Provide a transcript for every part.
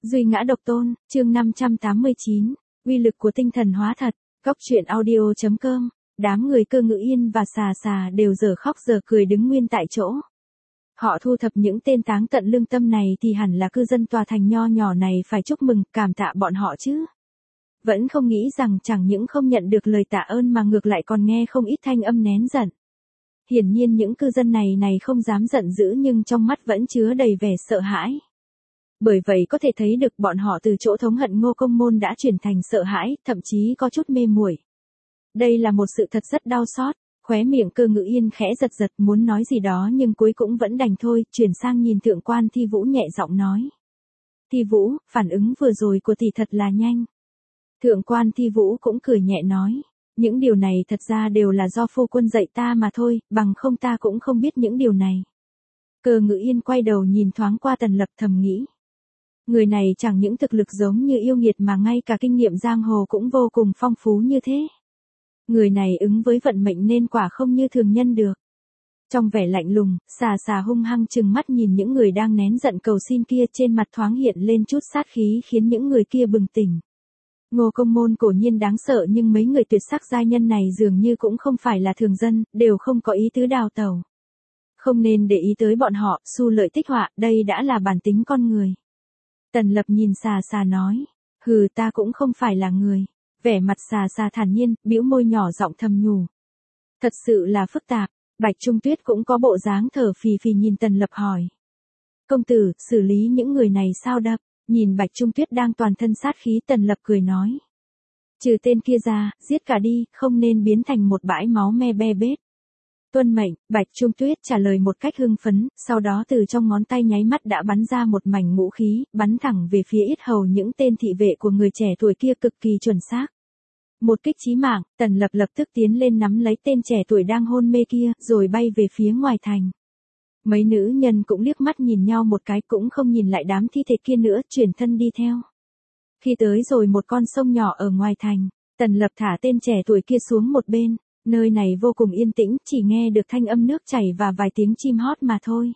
Duy ngã độc tôn, chương 589, uy lực của tinh thần hóa thật, góc truyện audio.com, đám người Cơ Ngự Yên và Xà Xà đều giờ khóc giờ cười đứng nguyên tại chỗ. Họ thu thập những tên táng tận lương tâm này thì hẳn là cư dân tòa thành nho nhỏ này phải chúc mừng, cảm tạ bọn họ chứ. Vẫn không nghĩ rằng chẳng những không nhận được lời tạ ơn mà ngược lại còn nghe không ít thanh âm nén giận. Hiển nhiên những cư dân này không dám giận dữ nhưng trong mắt vẫn chứa đầy vẻ sợ hãi. Bởi vậy có thể thấy được bọn họ từ chỗ thống hận Ngô Công Môn đã chuyển thành sợ hãi, thậm chí có chút mê muội. Đây là một sự thật rất đau xót, khóe miệng Cơ Ngự Yên khẽ giật giật muốn nói gì đó nhưng cuối cũng vẫn đành thôi, chuyển sang nhìn Thượng quan Thi Vũ nhẹ giọng nói. Thi Vũ, phản ứng vừa rồi của tỷ thật là nhanh. Thượng quan Thi Vũ cũng cười nhẹ nói. Những điều này thật ra đều là do phu quân dạy ta mà thôi, bằng không ta cũng không biết những điều này. Cơ Ngự Yên quay đầu nhìn thoáng qua Tần Lập thầm nghĩ. Người này chẳng những thực lực giống như yêu nghiệt mà ngay cả kinh nghiệm giang hồ cũng vô cùng phong phú như thế. Người này ứng với vận mệnh nên quả không như thường nhân được. Trong vẻ lạnh lùng, Xà Xà hung hăng trừng mắt nhìn những người đang nén giận cầu xin kia, trên mặt thoáng hiện lên chút sát khí khiến những người kia bừng tỉnh. Ngô Công Môn cổ nhiên đáng sợ nhưng mấy người tuyệt sắc giai nhân này dường như cũng không phải là thường dân, đều không có ý tứ đào tẩu. Không nên để ý tới bọn họ, xu lợi tích họa, đây đã là bản tính con người. Tần Lập nhìn Xà Xà nói, hừ, ta cũng không phải là người. Vẻ mặt Xà Xà thản nhiên, bĩu môi nhỏ giọng thầm nhủ. Thật sự là phức tạp. Bạch Trung Tuyết cũng có bộ dáng thở phì phì nhìn Tần Lập hỏi. Công tử, xử lý những người này sao đập? Nhìn Bạch Trung Tuyết đang toàn thân sát khí, Tần Lập cười nói. Trừ tên kia ra, giết cả đi, không nên biến thành một bãi máu me be bết. Tuân mệnh, Bạch Trung Tuyết trả lời một cách hưng phấn, sau đó từ trong ngón tay nháy mắt đã bắn ra một mảnh ngũ khí, bắn thẳng về phía yết hầu những tên thị vệ của người trẻ tuổi kia cực kỳ chuẩn xác. Một kích chí mạng, Tần Lập lập tức tiến lên nắm lấy tên trẻ tuổi đang hôn mê kia, rồi bay về phía ngoài thành. Mấy nữ nhân cũng liếc mắt nhìn nhau một cái, cũng không nhìn lại đám thi thể kia nữa, chuyển thân đi theo. Khi tới rồi một con sông nhỏ ở ngoài thành, Tần Lập thả tên trẻ tuổi kia xuống một bên, nơi này vô cùng yên tĩnh, chỉ nghe được thanh âm nước chảy và vài tiếng chim hót mà thôi.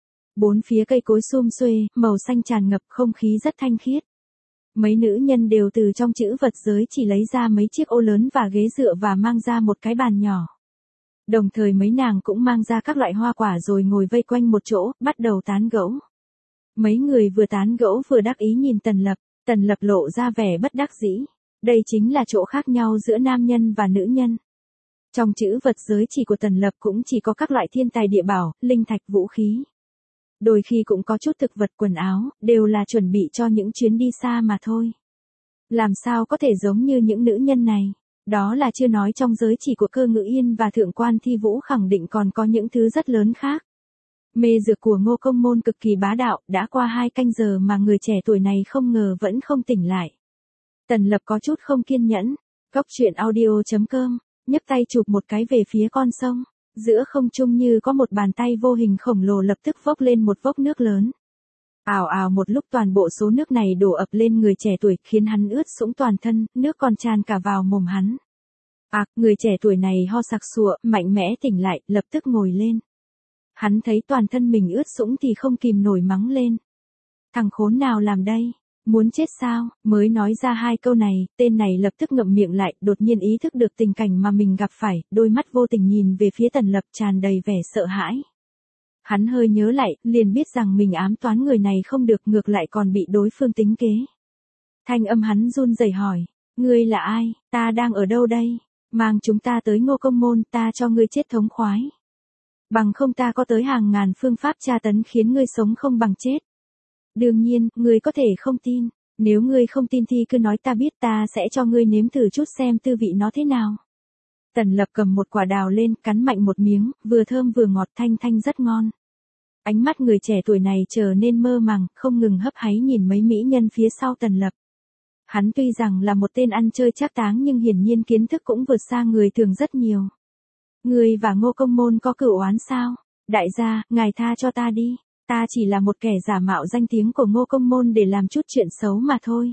Bốn phía cây cối sum xuê, màu xanh tràn ngập, không khí rất thanh khiết. Mấy nữ nhân đều từ trong trữ vật giới chỉ lấy ra mấy chiếc ô lớn và ghế dựa và mang ra một cái bàn nhỏ. Đồng thời mấy nàng cũng mang ra các loại hoa quả rồi ngồi vây quanh một chỗ, bắt đầu tán gẫu. Mấy người vừa tán gẫu vừa đắc ý nhìn Tần Lập lộ ra vẻ bất đắc dĩ. Đây chính là chỗ khác nhau giữa nam nhân và nữ nhân. Trong trữ vật giới chỉ của Tần Lập cũng chỉ có các loại thiên tài địa bảo, linh thạch, vũ khí. Đôi khi cũng có chút thực vật, quần áo, đều là chuẩn bị cho những chuyến đi xa mà thôi. Làm sao có thể giống như những nữ nhân này? Đó là chưa nói trong giới chỉ của Cơ Ngự Yên và Thượng quan Thi Vũ khẳng định còn có những thứ rất lớn khác. Mê dược của Ngô Công Môn cực kỳ bá đạo, đã qua 2 canh giờ mà người trẻ tuổi này không ngờ vẫn không tỉnh lại. Tần Lập có chút không kiên nhẫn. Góc truyện audio.com, nhấc tay chụp một cái về phía con sông. Giữa không trung như có một bàn tay vô hình khổng lồ lập tức vốc lên một vốc nước lớn. Ào ào, một lúc toàn bộ số nước này đổ ập lên người trẻ tuổi, khiến hắn ướt sũng toàn thân, nước còn tràn cả vào mồm hắn. Người trẻ tuổi này ho sặc sụa, mạnh mẽ tỉnh lại, lập tức ngồi lên. Hắn thấy toàn thân mình ướt sũng thì không kìm nổi mắng lên. Thằng khốn nào làm đây? Muốn chết sao? Mới nói ra 2 câu này, tên này lập tức ngậm miệng lại, đột nhiên ý thức được tình cảnh mà mình gặp phải, đôi mắt vô tình nhìn về phía Tần Lập tràn đầy vẻ sợ hãi. Hắn hơi nhớ lại, liền biết rằng mình ám toán người này không được, ngược lại còn bị đối phương tính kế. Thanh âm hắn run rẩy hỏi, ngươi là ai, ta đang ở đâu đây? Mang chúng ta tới Ngô Công Môn, ta cho ngươi chết thống khoái. Bằng không ta có tới hàng ngàn phương pháp tra tấn khiến ngươi sống không bằng chết. Đương nhiên, ngươi có thể không tin. Nếu ngươi không tin thì cứ nói ta biết, ta sẽ cho ngươi nếm thử chút xem tư vị nó thế nào. Tần Lập cầm một quả đào lên, cắn mạnh một miếng, vừa thơm vừa ngọt, thanh rất ngon. Ánh mắt người trẻ tuổi này trở nên mơ màng, không ngừng hấp háy nhìn mấy mỹ nhân phía sau Tần Lập. Hắn tuy rằng là một tên ăn chơi trác táng nhưng hiển nhiên kiến thức cũng vượt xa người thường rất nhiều. Ngươi và Ngô Công Môn có cửu oán sao? Đại gia, ngài tha cho ta đi. Ta chỉ là một kẻ giả mạo danh tiếng của Ngô Công Môn để làm chút chuyện xấu mà thôi.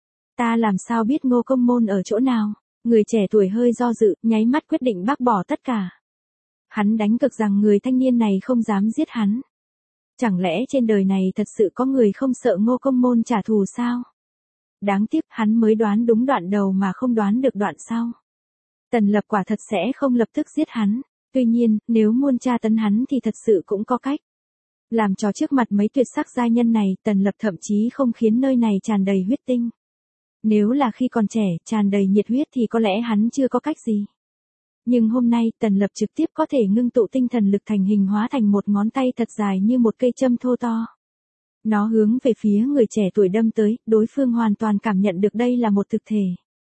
Ta làm sao biết Ngô Công Môn ở chỗ nào? Người trẻ tuổi hơi do dự, nháy mắt quyết định bác bỏ tất cả. Hắn đánh cược rằng người thanh niên này không dám giết hắn. Chẳng lẽ trên đời này thật sự có người không sợ Ngô Công Môn trả thù sao? Đáng tiếc hắn mới đoán đúng đoạn đầu mà không đoán được đoạn sau. Tần Lập quả thật sẽ không lập tức giết hắn. Tuy nhiên, nếu muốn tra tấn hắn thì thật sự cũng có cách. Làm cho trước mặt mấy tuyệt sắc giai nhân này, Tần Lập thậm chí không khiến nơi này tràn đầy huyết tinh. Nếu là khi còn trẻ, tràn đầy nhiệt huyết thì có lẽ hắn chưa có cách gì. Nhưng hôm nay, Tần Lập trực tiếp có thể ngưng tụ tinh thần lực thành hình hóa thành một ngón tay thật dài như một cây châm thô to. Nó hướng về phía người trẻ tuổi đâm tới, đối phương hoàn toàn cảm nhận được đây là một thực thể.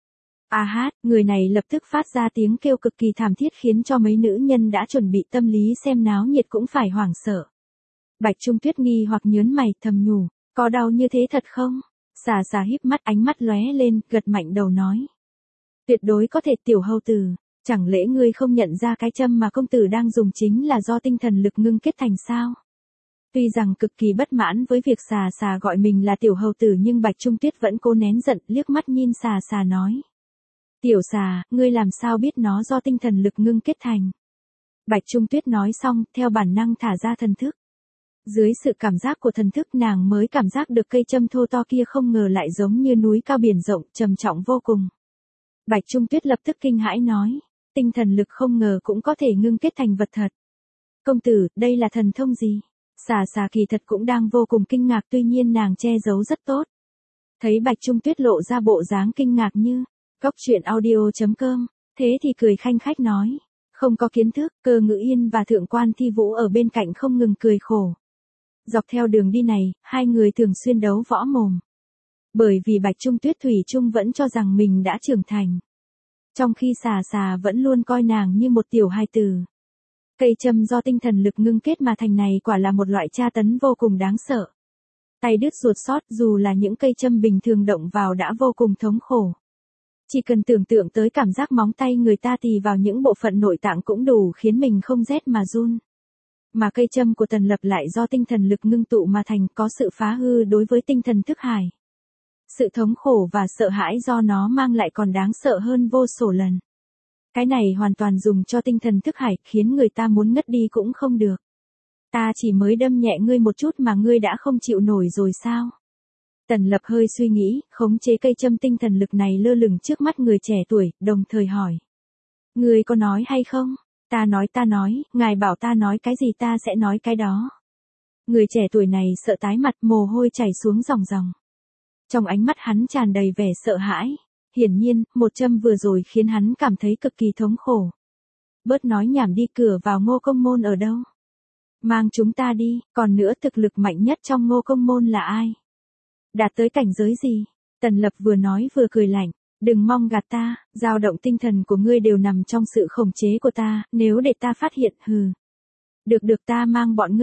A hát, người này lập tức phát ra tiếng kêu cực kỳ thảm thiết khiến cho mấy nữ nhân đã chuẩn bị tâm lý xem náo nhiệt cũng phải hoảng sợ. Bạch Trung Tuyết nghi hoặc nhớn mày thầm nhủ, có đau như thế thật không? Xà xà híp mắt ánh mắt lóe lên, gật mạnh đầu nói. Tuyệt đối có thể tiểu hầu tử, chẳng lẽ ngươi không nhận ra cái châm mà công tử đang dùng chính là do tinh thần lực ngưng kết thành sao? Tuy rằng cực kỳ bất mãn với việc xà xà gọi mình là tiểu hầu tử nhưng Bạch Trung Tuyết vẫn cố nén giận liếc mắt nhìn xà xà nói. Tiểu xà, ngươi làm sao biết nó do tinh thần lực ngưng kết thành? Bạch Trung Tuyết nói xong, theo bản năng thả ra thần thức. Dưới sự cảm giác của thần thức nàng mới cảm giác được cây châm thô to kia không ngờ lại giống như núi cao biển rộng, trầm trọng vô cùng. Bạch Trung Tuyết lập tức kinh hãi nói, tinh thần lực không ngờ cũng có thể ngưng kết thành vật thật. Công tử, đây là thần thông gì? Xà xà kỳ thật cũng đang vô cùng kinh ngạc tuy nhiên nàng che giấu rất tốt. Thấy Bạch Trung Tuyết lộ ra bộ dáng kinh ngạc như, goctruyện.audio.com, thế thì cười khanh khách nói, không có kiến thức, Cơ Ngữ Yên và Thượng Quan Thi Vũ ở bên cạnh không ngừng cười khổ. Dọc theo đường đi này, hai người thường xuyên đấu võ mồm. Bởi vì Bạch Trung Tuyết thủy chung vẫn cho rằng mình đã trưởng thành. Trong khi xà xà vẫn luôn coi nàng như một tiểu hài tử. Cây châm do tinh thần lực ngưng kết mà thành này quả là một loại tra tấn vô cùng đáng sợ. Tay đứt ruột sót dù là những cây châm bình thường động vào đã vô cùng thống khổ. Chỉ cần tưởng tượng tới cảm giác móng tay người ta tì vào những bộ phận nội tạng cũng đủ khiến mình không rét mà run. Mà cây châm của Tần Lập lại do tinh thần lực ngưng tụ mà thành có sự phá hư đối với tinh thần thức hải. Sự thống khổ và sợ hãi do nó mang lại còn đáng sợ hơn vô số lần. Cái này hoàn toàn dùng cho tinh thần thức hải khiến người ta muốn ngất đi cũng không được. Ta chỉ mới đâm nhẹ ngươi một chút mà ngươi đã không chịu nổi rồi sao? Tần Lập hơi suy nghĩ, khống chế cây châm tinh thần lực này lơ lửng trước mắt người trẻ tuổi, đồng thời hỏi. Ngươi có nói hay không? Ta nói, ngài bảo ta nói cái gì ta sẽ nói cái đó. Người trẻ tuổi này sợ tái mặt mồ hôi chảy xuống ròng ròng. Trong ánh mắt hắn tràn đầy vẻ sợ hãi. Hiển nhiên, một châm vừa rồi khiến hắn cảm thấy cực kỳ thống khổ. Bớt nói nhảm đi, cửa vào Ngô Công Môn ở đâu? Mang chúng ta đi, còn nữa thực lực mạnh nhất trong Ngô Công Môn là ai? Đạt tới cảnh giới gì? Tần Lập vừa nói vừa cười lạnh. Đừng mong gạt ta, dao động tinh thần của ngươi đều nằm trong sự khống chế của ta, nếu để ta phát hiện, Được ta mang bọn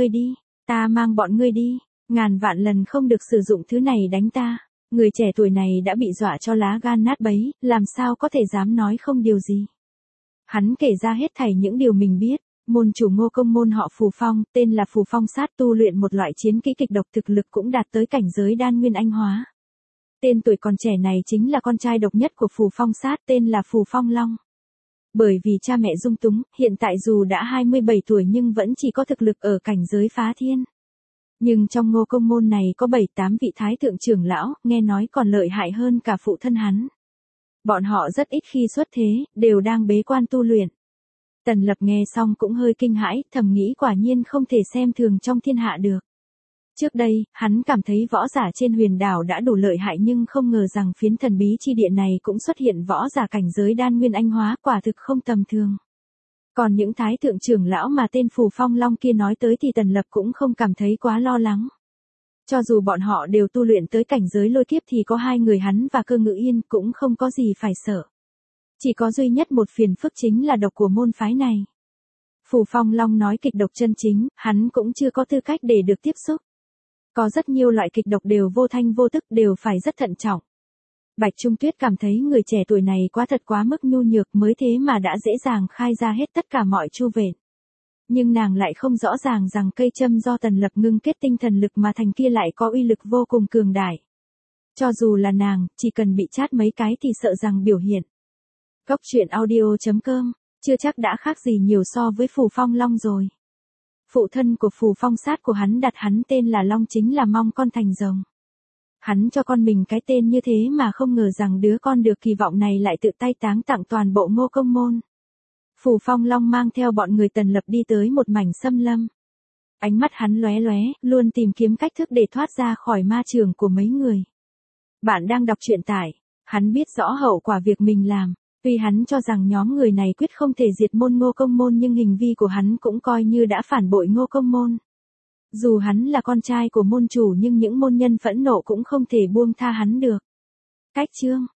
ngươi đi, ngàn vạn lần không được sử dụng thứ này đánh ta. Người trẻ tuổi này đã bị dọa cho lá gan nát bấy, làm sao có thể dám nói không điều gì. Hắn kể ra hết thảy những điều mình biết, môn chủ Ngô Công Môn họ Phù Phong, tên là Phù Phong Sát tu luyện một loại chiến kỹ kịch độc thực lực cũng đạt tới cảnh giới đan nguyên anh hóa. Tên tuổi còn trẻ này chính là con trai độc nhất của Phù Phong Sát tên là Phù Phong Long. Bởi vì cha mẹ dung túng, hiện tại dù đã 27 tuổi nhưng vẫn chỉ có thực lực ở cảnh giới phá thiên. Nhưng trong Ngô Công Môn này có 7-8 vị thái thượng trưởng lão, nghe nói còn lợi hại hơn cả phụ thân hắn. Bọn họ rất ít khi xuất thế, đều đang bế quan tu luyện. Tần Lập nghe xong cũng hơi kinh hãi, thầm nghĩ quả nhiên không thể xem thường trong thiên hạ được. Trước đây, hắn cảm thấy võ giả trên huyền đảo đã đủ lợi hại nhưng không ngờ rằng phiến thần bí chi địa này cũng xuất hiện võ giả cảnh giới đan nguyên anh hóa, quả thực không tầm thường. Còn những thái thượng trưởng lão mà tên Phù Phong Long kia nói tới thì Tần Lập cũng không cảm thấy quá lo lắng. Cho dù bọn họ đều tu luyện tới cảnh giới lôi kiếp thì có hai người hắn và Cơ Ngữ Yên cũng không có gì phải sợ. Chỉ có duy nhất một phiền phức chính là độc của môn phái này. Phù Phong Long nói kịch độc chân chính, hắn cũng chưa có tư cách để được tiếp xúc. Có rất nhiều loại kịch độc đều vô thanh vô tức, đều phải rất thận trọng. Bạch Trung Tuyết cảm thấy người trẻ tuổi này quá mức nhu nhược mới thế mà đã dễ dàng khai ra hết tất cả mọi chu vện. Nhưng nàng lại không rõ ràng rằng cây châm do Tần Lập ngưng kết tinh thần lực mà thành kia lại có uy lực vô cùng cường đại. Cho dù là nàng, chỉ cần bị chát mấy cái thì sợ rằng biểu hiện. Goctruyện.audio.com, chưa chắc đã khác gì nhiều so với Phù Phong Long rồi. Phụ thân của Phù Phong Sát của hắn đặt hắn tên là Long chính là mong con thành rồng. Hắn cho con mình cái tên như thế mà không ngờ rằng đứa con được kỳ vọng này lại tự tay táng tặng toàn bộ Ngô Công môn. Phù Phong Long mang theo bọn người Tần Lập đi tới một mảnh xâm lâm. Ánh mắt hắn lóe lóe, luôn tìm kiếm cách thức để thoát ra khỏi ma trường của mấy người. Bạn đang đọc truyện tại, hắn biết rõ hậu quả việc mình làm. Tuy hắn cho rằng nhóm người này quyết không thể diệt môn Ngô Công môn nhưng hình vi của hắn cũng coi như đã phản bội Ngô Công môn. Dù hắn là con trai của môn chủ nhưng những môn nhân phẫn nộ cũng không thể buông tha hắn được. Cách chương